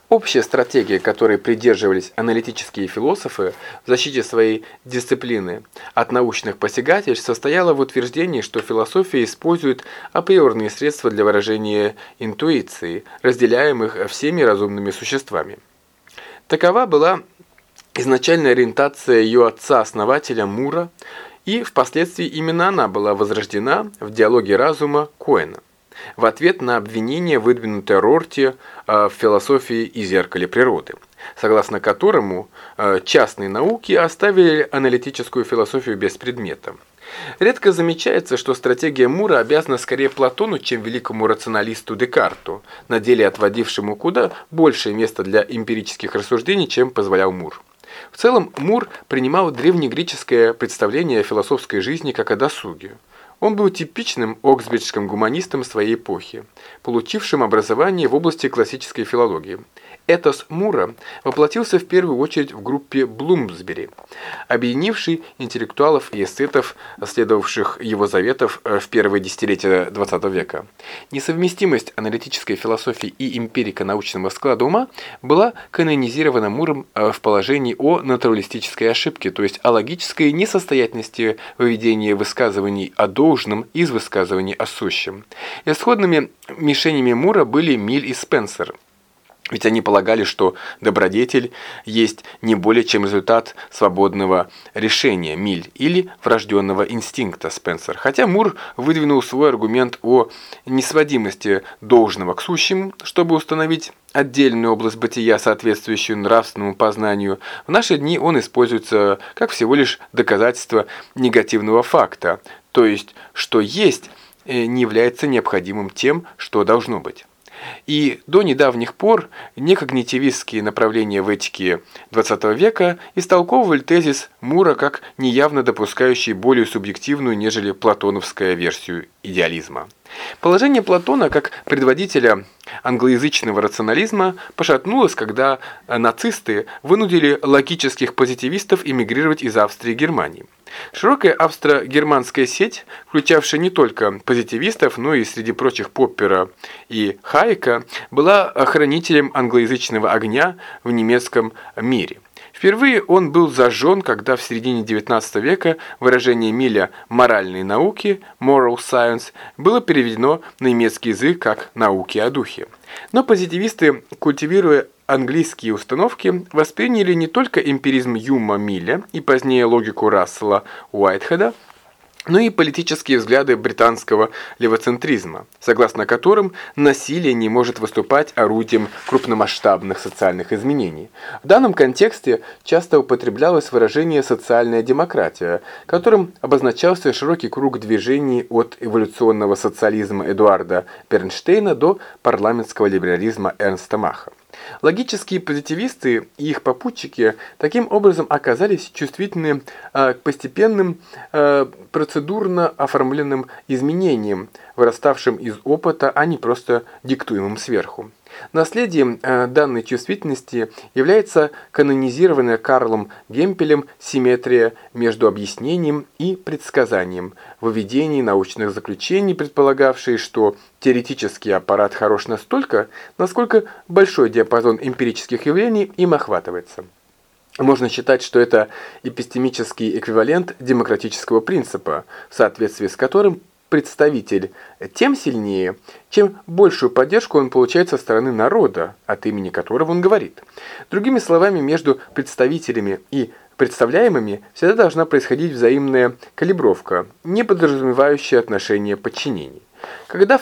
Общая стратегия, которой придерживались аналитические философы в защите своей дисциплины от научных посягательств, состояла в утверждении, что философия использует априорные средства для выражения интуиции, разделяемых всеми разумными существами. Такова была изначальная ориентация ее отца-основателя Мура, и впоследствии именно она была возрождена в диалоге разума Коэна в ответ на обвинение, выдвинутое Рорти в философии и зеркале природы, согласно которому частные науки оставили аналитическую философию без предмета. Редко замечается, что стратегия Мура обязана скорее Платону, чем великому рационалисту Декарту, на деле отводившему куда большее место для эмпирических рассуждений, чем позволял Мур. В целом, Мур принимал древнегреческое представление о философской жизни как о досуге. Он был типичным оксбриджским гуманистом своей эпохи, получившим образование в области классической филологии. Этос Мура воплотился в первую очередь в группе Блумсбери, объединившей интеллектуалов и эстетов, следовавших его заветов в первые десятилетия XX века. Несовместимость аналитической философии и эмпирико-научного склада ума была канонизирована Муром в положении о натуралистической ошибке, то есть о логической несостоятельности выведения высказываний о должном из высказываний о сущем. Исходными мишенями Мура были Миль и Спенсер. Ведь они полагали, что добродетель есть не более чем результат свободного решения Миль или врожденного инстинкта Спенсер. Хотя Мур выдвинул свой аргумент о несводимости должного к сущему, чтобы установить отдельную область бытия, соответствующую нравственному познанию, в наши дни он используется как всего лишь доказательство негативного факта, то есть, что есть не является необходимым тем, что должно быть. И до недавних пор некогнитивистские направления в этике XX века истолковывали тезис Мура как неявно допускающий более субъективную, нежели платоновская версию идеализма. Положение Платона как предводителя англоязычного рационализма пошатнулось, когда нацисты вынудили логических позитивистов эмигрировать из Австрии и Германии. Широкая австро-германская сеть, включавшая не только позитивистов, но и среди прочих Поппера и Хайека, была хранителем англоязычного огня в немецком мире. Впервые он был зажжен, когда в середине XIX века выражение Миля «моральные науки» (moral science) было переведено на немецкий язык как «науки о духе». Но позитивисты, культивируя английские установки, восприняли не только эмпиризм Юма Миля и позднее логику Рассела Уайтхеда, но и политические взгляды британского левоцентризма, согласно которым насилие не может выступать орудием крупномасштабных социальных изменений. В данном контексте часто употреблялось выражение «социальная демократия», которым обозначался широкий круг движений от эволюционного социализма Эдуарда Бернштейна до парламентского либерализма Эрнста Маха. Логические позитивисты и их попутчики таким образом оказались чувствительны к постепенным процедурно оформленным изменениям, выраставшим из опыта, а не просто диктуемым сверху. Наследием данной чувствительности является канонизированная Карлом Гемпелем симметрия между объяснением и предсказанием, выведение научных заключений, предполагавшие, что теоретический аппарат хорош настолько, насколько большой диапазон эмпирических явлений им охватывается. Можно считать, что это эпистемический эквивалент демократического принципа, в соответствии с которым представитель тем сильнее, чем большую поддержку он получает со стороны народа, от имени которого он говорит. Другими словами, между представителями и представляемыми всегда должна происходить взаимная калибровка, не подразумевающая отношения подчинений. Когда в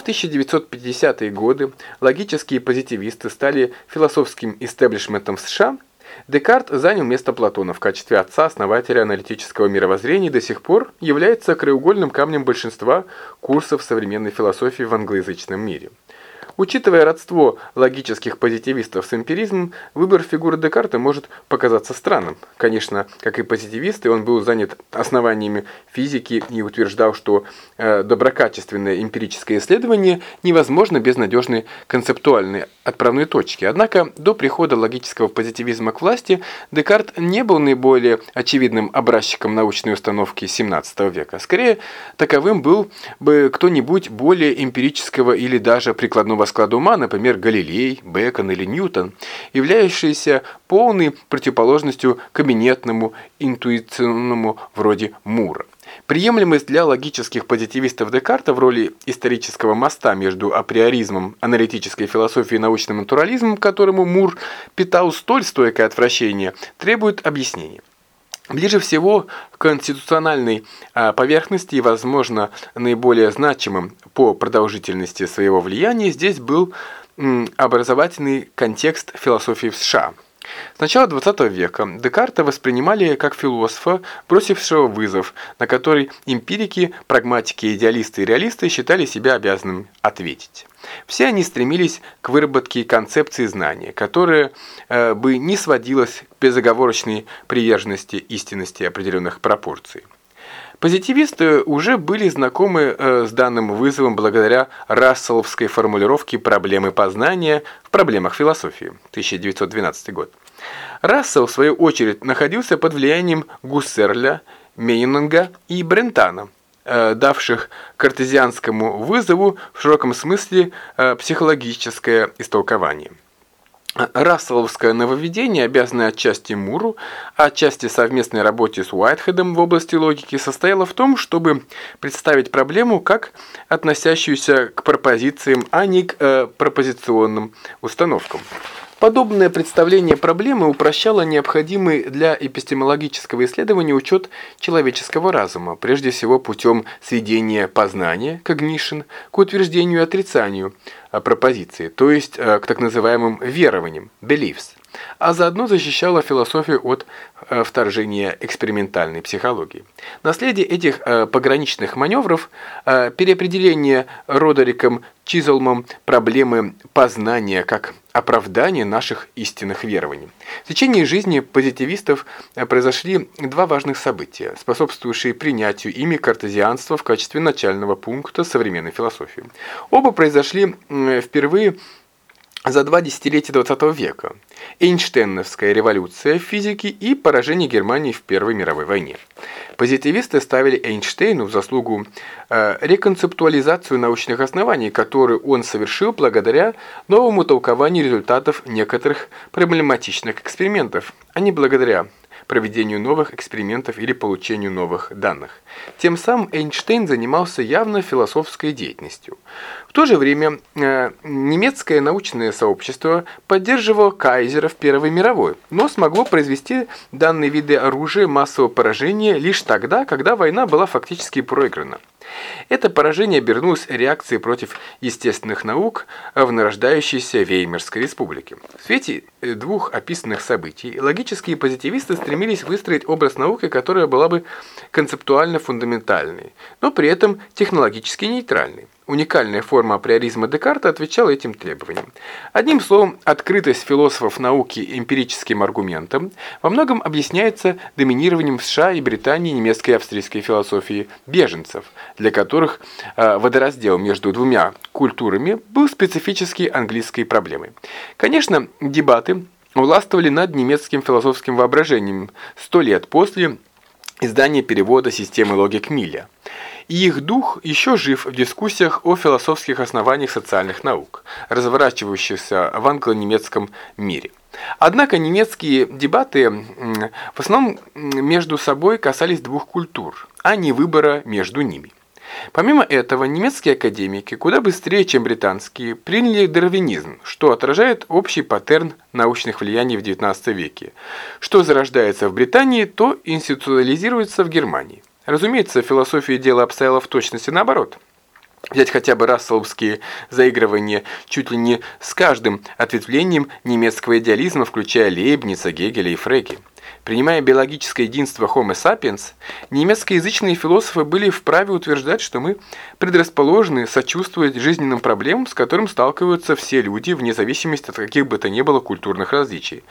1950-е годы логические позитивисты стали философским истеблишментом в США, Декарт занял место Платона в качестве отца-основателя аналитического мировоззрения и до сих пор является краеугольным камнем большинства курсов современной философии в англоязычном мире. Учитывая родство логических позитивистов с эмпиризмом, выбор фигуры Декарта может показаться странным. Конечно, как и позитивисты, он был занят основаниями физики и утверждал, что доброкачественное эмпирическое исследование невозможно без надежной концептуальной отправной точки. Однако до прихода логического позитивизма к власти Декарт не был наиболее очевидным образчиком научной установки XVII века. Скорее, таковым был бы кто-нибудь более эмпирического или даже прикладного склада ума, например, Галилей, Бэкон или Ньютон. являющиеся полной противоположностью кабинетному, интуиционному вроде Мура. Приемлемость для логических позитивистов Декарта в роли исторического моста между априоризмом, аналитической философией и научным натурализмом, к которому Мур питал столь стойкое отвращение, требует объяснения. Ближе всего к конституциональной поверхности и, возможно, наиболее значимым по продолжительности своего влияния здесь был образовательный контекст философии в США. С начала XX века Декарта воспринимали как философа, бросившего вызов, на который эмпирики, прагматики, идеалисты и реалисты считали себя обязанными ответить. Все они стремились к выработке концепции знания, которая бы не сводилась к безоговорочной приверженности истинности определенных пропорций. Позитивисты уже были знакомы с данным вызовом благодаря расселовской формулировке проблемы познания в проблемах философии, 1912 год. Рассел, в свою очередь, находился под влиянием Гуссерля, Мейнинга и Брентана, давших картезианскому вызову в широком смысле психологическое истолкование. Расселовское нововведение, обязанное отчасти Муру, а отчасти совместной работе с Уайтхедом в области логики, состояло в том, чтобы представить проблему как относящуюся к пропозициям, а не к пропозиционным установкам. Подобное представление проблемы упрощало необходимый для эпистемологического исследования учет человеческого разума, прежде всего путем сведения познания, cognition, к утверждению и отрицанию пропозиции, то есть к так называемым верованиям, beliefs, а заодно защищала философию от вторжения экспериментальной психологии. Наследие этих пограничных маневров, переопределение Родериком Чизелмом проблемы познания как оправдание наших истинных верований. В течение жизни позитивистов произошли два важных события, способствующие принятию ими картезианства в качестве начального пункта современной философии. Оба произошли впервые за 2 десятилетия XX века. Эйнштейновская революция в физике и поражение Германии в Первой мировой войне. Позитивисты ставили Эйнштейну в заслугу реконцептуализацию научных оснований, которую он совершил благодаря новому толкованию результатов некоторых проблематичных экспериментов, а не благодаря проведению новых экспериментов или получению новых данных. Тем самым Эйнштейн занимался явно философской деятельностью. В то же время немецкое научное сообщество поддерживало кайзера в Первой мировой, но смогло произвести данные виды оружия массового поражения лишь тогда, когда война была фактически проиграна. Это поражение обернулось реакцией против естественных наук в нарождающейся Веймарской республике. В свете двух описанных событий логические позитивисты стремились выстроить образ науки, которая была бы концептуально фундаментальной, но при этом технологически нейтральной. Уникальная форма априоризма Декарта отвечала этим требованиям. Одним словом, открытость философов науки эмпирическим аргументам во многом объясняется доминированием в США и Британии немецкой и австрийской философии беженцев, для которых водораздел между двумя культурами был специфически английской проблемой. Конечно, дебаты властвовали над немецким философским воображением 100 лет после издания перевода системы логик Милля. И их дух еще жив в дискуссиях о философских основаниях социальных наук, разворачивающихся в англо-немецком мире. Однако немецкие дебаты в основном между собой касались двух культур, а не выбора между ними. Помимо этого, немецкие академики куда быстрее, чем британские, приняли дарвинизм, что отражает общий паттерн научных влияний в XIX веке. Что зарождается в Британии, то институциализируется в Германии. Разумеется, философия дела обстояла в точности наоборот. Взять хотя бы расселовские заигрывания чуть ли не с каждым ответвлением немецкого идеализма, включая Лейбница, Гегеля и Фреге. Принимая биологическое единство Homo sapiens, немецкоязычные философы были вправе утверждать, что мы предрасположены сочувствовать жизненным проблемам, с которыми сталкиваются все люди, вне зависимости от каких бы то ни было культурных различий.